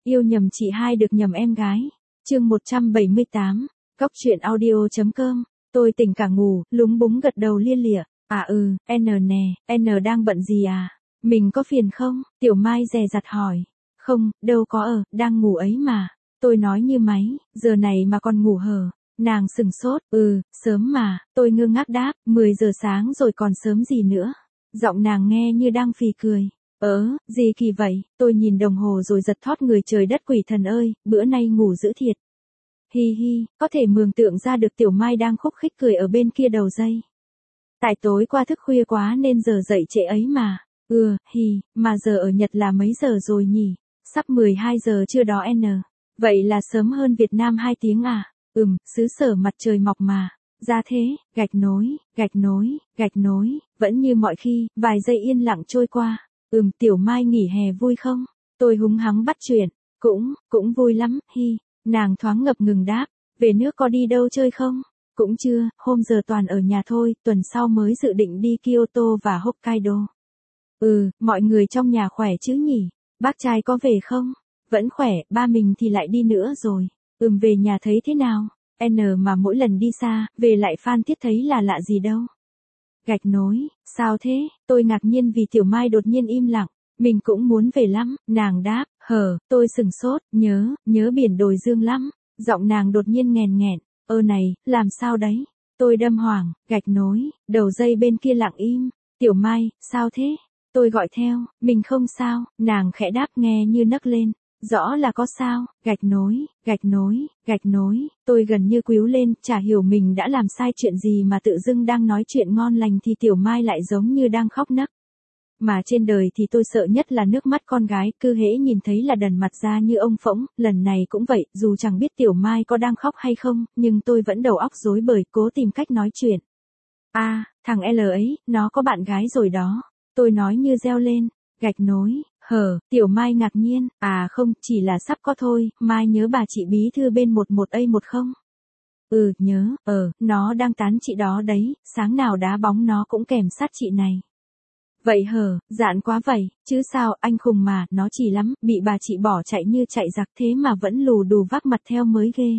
Yêu nhầm chị hai được nhầm em gái. Chương 178, Cóc truyện audio.com. Tôi tỉnh cả ngủ, lúng búng gật đầu lia lịa. N nè, N đang bận gì à? Mình có phiền không? Tiểu Mai dè dặt hỏi. Không, đâu có đang ngủ ấy mà. Tôi nói như máy, giờ này mà còn ngủ hờ. Nàng sừng sốt, sớm mà, tôi ngơ ngác đáp, 10 giờ sáng rồi còn sớm gì nữa. Giọng nàng nghe như đang phì cười. Gì kỳ vậy, tôi nhìn đồng hồ rồi giật thót người, trời đất quỷ thần ơi, bữa nay ngủ dữ thiệt. Hi hi, có thể mường tượng ra được Tiểu Mai đang khúc khích cười ở bên kia đầu dây. Tại tối qua thức khuya quá nên giờ dậy trễ ấy mà. Mà giờ ở Nhật là mấy giờ rồi nhỉ? Sắp 12 giờ chưa đó N. Vậy là sớm hơn Việt Nam 2 tiếng à? Xứ sở mặt trời mọc mà. Ra thế, gạch nối, vẫn như mọi khi, vài giây yên lặng trôi qua. Tiểu Mai nghỉ hè vui không? Tôi húng hắng bắt chuyện. Cũng vui lắm, Nàng thoáng ngập ngừng đáp. Về nước có đi đâu chơi không? Cũng chưa, hôm giờ toàn ở nhà thôi, tuần sau mới dự định đi Kyoto và Hokkaido. Mọi người trong nhà khỏe chứ nhỉ? Bác trai có về không? Vẫn khỏe, ba mình thì lại đi nữa rồi. Về nhà thấy thế nào? Mà mỗi lần đi xa, về lại Phan Thiết thấy là lạ gì đâu. Gạch nối, sao thế? Tôi ngạc nhiên vì Tiểu Mai đột nhiên im lặng. Mình cũng muốn về lắm, nàng đáp. Tôi sừng sốt, nhớ biển Đồi Dương lắm. Giọng nàng đột nhiên nghèn nghẹn. Này, làm sao đấy? Tôi đâm hoảng, gạch nối, đầu dây bên kia lặng im. Tiểu Mai, sao thế? Tôi gọi theo, mình không sao, nàng khẽ đáp nghe như nấc lên. Rõ là có sao, gạch nối, tôi gần như quýu lên, chả hiểu mình đã làm sai chuyện gì mà tự dưng đang nói chuyện ngon lành thì Tiểu Mai lại giống như đang khóc nấc. Mà trên đời thì tôi sợ nhất là nước mắt con gái, cứ hễ nhìn thấy là đần mặt ra như ông phỗng, lần này cũng vậy, dù chẳng biết Tiểu Mai có đang khóc hay không, nhưng tôi vẫn đầu óc rối bời, cố tìm cách nói chuyện. Thằng L ấy, nó có bạn gái rồi đó. Tôi nói như reo lên, gạch nối, Tiểu Mai ngạc nhiên, không, chỉ là sắp có thôi, Mai nhớ bà chị bí thư bên 11A1 không? Nhớ, nó đang tán chị đó đấy, sáng nào đá bóng nó cũng kèm sát chị này. Vậy dạn quá vậy, chứ sao, anh khùng mà, nó chỉ lắm, bị bà chị bỏ chạy như chạy giặc thế mà vẫn lù đù vác mặt theo mới ghê.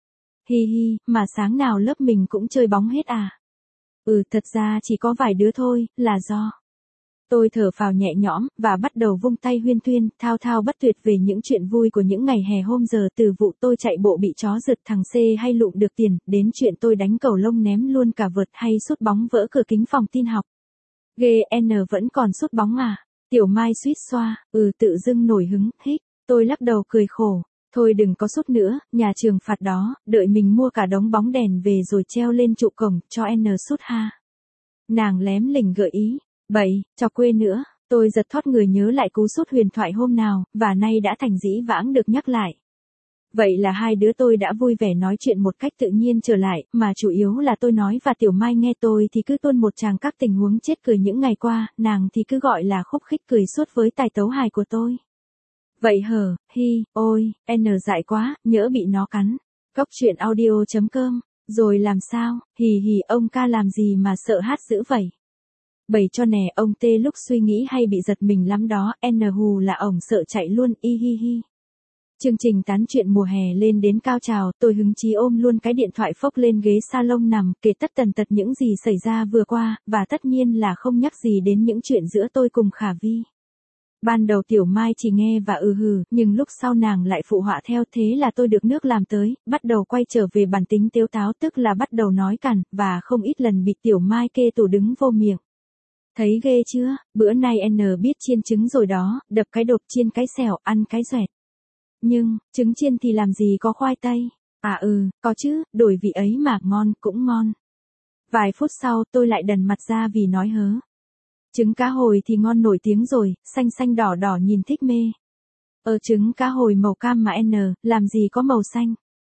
Mà sáng nào lớp mình cũng chơi bóng hết à? Thật ra chỉ có vài đứa thôi, là do. Tôi thở phào nhẹ nhõm, và bắt đầu vung tay huyên thuyên, thao thao bất tuyệt về những chuyện vui của những ngày hè hôm giờ, từ vụ tôi chạy bộ bị chó rượt thằng C hay lụm được tiền, đến chuyện tôi đánh cầu lông ném luôn cả vợt hay sút bóng vỡ cửa kính phòng tin học. Ghê, N vẫn còn sút bóng à? Tiểu Mai suýt xoa, tự dưng nổi hứng, tôi lắc đầu cười khổ. Thôi đừng có sút nữa, nhà trường phạt đó, đợi mình mua cả đống bóng đèn về rồi treo lên trụ cổng, cho N sút ha. Nàng lém lỉnh gợi ý. Bậy, cho quê nữa, tôi giật thót người nhớ lại cú sút huyền thoại hôm nào, và nay đã thành dĩ vãng được nhắc lại. Vậy là hai đứa tôi đã vui vẻ nói chuyện một cách tự nhiên trở lại, mà chủ yếu là tôi nói và Tiểu Mai nghe tôi thì cứ tuôn một tràng các tình huống chết cười những ngày qua, nàng thì cứ gọi là khúc khích cười suốt với tài tấu hài của tôi. Vậy ôi, N dại quá, nhỡ bị nó cắn. Cóc truyện audio.com, rồi làm sao, ông ca làm gì mà sợ hát dữ vậy? Bày cho nè, ông T lúc suy nghĩ hay bị giật mình lắm đó, hù là ổng sợ chạy luôn, Chương trình tán chuyện mùa hè lên đến cao trào, tôi hứng chí ôm luôn cái điện thoại phốc lên ghế salon nằm, kể tất tần tật những gì xảy ra vừa qua, và tất nhiên là không nhắc gì đến những chuyện giữa tôi cùng Khả Vi. Ban đầu Tiểu Mai chỉ nghe và nhưng lúc sau nàng lại phụ họa theo, thế là tôi được nước làm tới, bắt đầu quay trở về bản tính tếu táo, tức là bắt đầu nói cằn, và không ít lần bị Tiểu Mai kê tủ đứng vô miệng. Thấy ghê chưa, bữa nay N biết chiên trứng rồi đó, đập cái đột chiên cái xẻo, ăn cái xoẹt. Nhưng, trứng chiên thì làm gì có khoai tây? Có chứ, đổi vị ấy mà, ngon, cũng ngon. Vài phút sau tôi lại đần mặt ra vì nói hớ. Trứng cá hồi thì ngon nổi tiếng rồi, xanh xanh đỏ đỏ nhìn thích mê. Trứng cá hồi màu cam mà N, làm gì có màu xanh?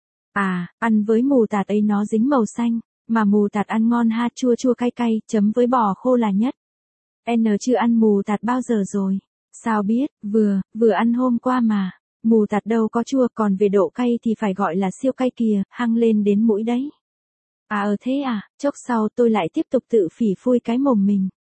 Ăn với mù tạt ấy nó dính màu xanh, mà mù tạt ăn ngon ha, chua chua cay cay, chấm với bò khô là nhất. N chưa ăn mù tạt bao giờ rồi. Sao biết, vừa ăn hôm qua mà. Mù tạt đâu có chua, còn về độ cay thì phải gọi là siêu cay kìa, hăng lên đến mũi đấy. Thế à, chốc sau tôi lại tiếp tục tự phỉ phui cái mồm mình.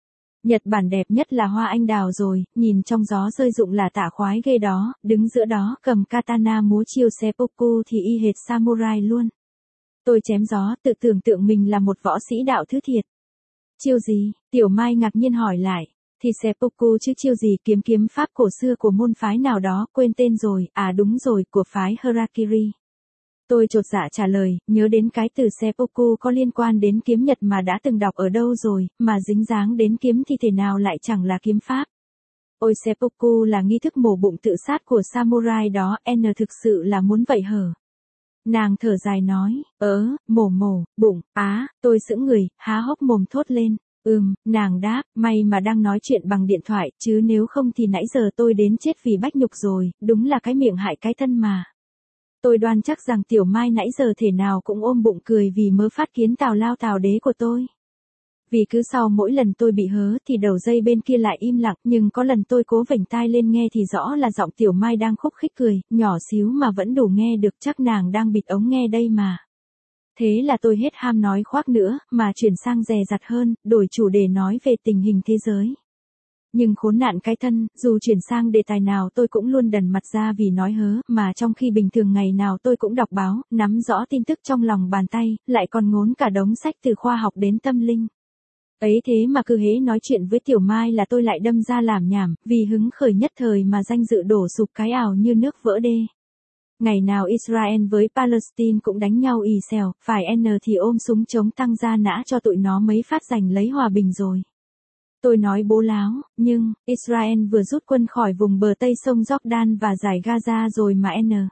Nhật Bản đẹp nhất là hoa anh đào rồi, nhìn trong gió rơi rụng là tả khoái ghê đó, đứng giữa đó cầm katana múa chiêu seppuku thì y hệt samurai luôn. Tôi chém gió, tự tưởng tượng mình là một võ sĩ đạo thứ thiệt. Chiêu gì? Tiểu Mai ngạc nhiên hỏi lại. Thì seppuku chứ chiêu gì, kiếm pháp cổ xưa của môn phái nào đó, quên tên rồi, à đúng rồi, của phái Harakiri. Tôi chột dạ trả lời, nhớ đến cái từ seppuku có liên quan đến kiếm Nhật mà đã từng đọc ở đâu rồi, mà dính dáng đến kiếm thì thể nào lại chẳng là kiếm pháp. Ôi seppuku là nghi thức mổ bụng tự sát của samurai đó, thực sự là muốn vậy hở? Nàng thở dài nói, mổ bụng, tôi sững người, há hốc mồm thốt lên. Nàng đáp, may mà đang nói chuyện bằng điện thoại, chứ nếu không thì nãy giờ tôi đến chết vì bách nhục rồi, đúng là cái miệng hại cái thân mà. Tôi đoan chắc rằng Tiểu Mai nãy giờ thể nào cũng ôm bụng cười vì mớ phát kiến tào lao tào đế của tôi. Vì cứ sau mỗi lần tôi bị hớ thì đầu dây bên kia lại im lặng, nhưng có lần tôi cố vểnh tai lên nghe thì rõ là giọng Tiểu Mai đang khúc khích cười, nhỏ xíu mà vẫn đủ nghe được, chắc nàng đang bịt ống nghe đây mà. Thế là tôi hết ham nói khoác nữa, mà chuyển sang dè dặt hơn, đổi chủ đề nói về tình hình thế giới. Nhưng khốn nạn cái thân, dù chuyển sang đề tài nào tôi cũng luôn đần mặt ra vì nói hớ, mà trong khi bình thường ngày nào tôi cũng đọc báo, nắm rõ tin tức trong lòng bàn tay, lại còn ngốn cả đống sách từ khoa học đến tâm linh. Ấy thế mà cứ hễ nói chuyện với Tiểu Mai là tôi lại đâm ra làm nhảm, vì hứng khởi nhất thời mà danh dự đổ sụp cái ào như nước vỡ đê. Ngày nào Israel với Palestine cũng đánh nhau ì xèo, phải thì ôm súng chống tăng ra nã cho tụi nó mấy phát giành lấy hòa bình rồi. Tôi nói bố láo, nhưng, Israel vừa rút quân khỏi vùng bờ tây sông Jordan và giải Gaza rồi mà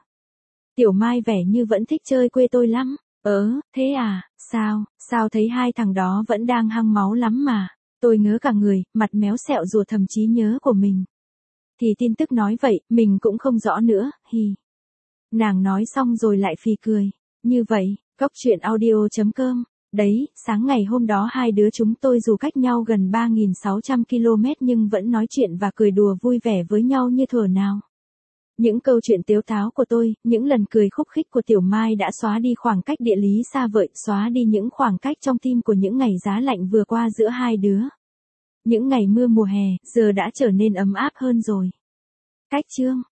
Tiểu Mai vẻ như vẫn thích chơi quê tôi lắm. Thế à, sao thấy hai thằng đó vẫn đang hăng máu lắm mà. Tôi ngớ cả người, mặt méo sẹo rùa thầm trí nhớ của mình. Thì tin tức nói vậy, mình cũng không rõ nữa, hi. Nàng nói xong rồi lại phì cười. Như vậy, Cóc Truyện Audio.com. Đấy, sáng ngày hôm đó hai đứa chúng tôi dù cách nhau gần 3.600 km nhưng vẫn nói chuyện và cười đùa vui vẻ với nhau như thuở nào. Những câu chuyện tếu táo của tôi, những lần cười khúc khích của Tiểu Mai đã xóa đi khoảng cách địa lý xa vời, xóa đi những khoảng cách trong tim của những ngày giá lạnh vừa qua giữa hai đứa. Những ngày mưa mùa hè, giờ đã trở nên ấm áp hơn rồi. Cách chương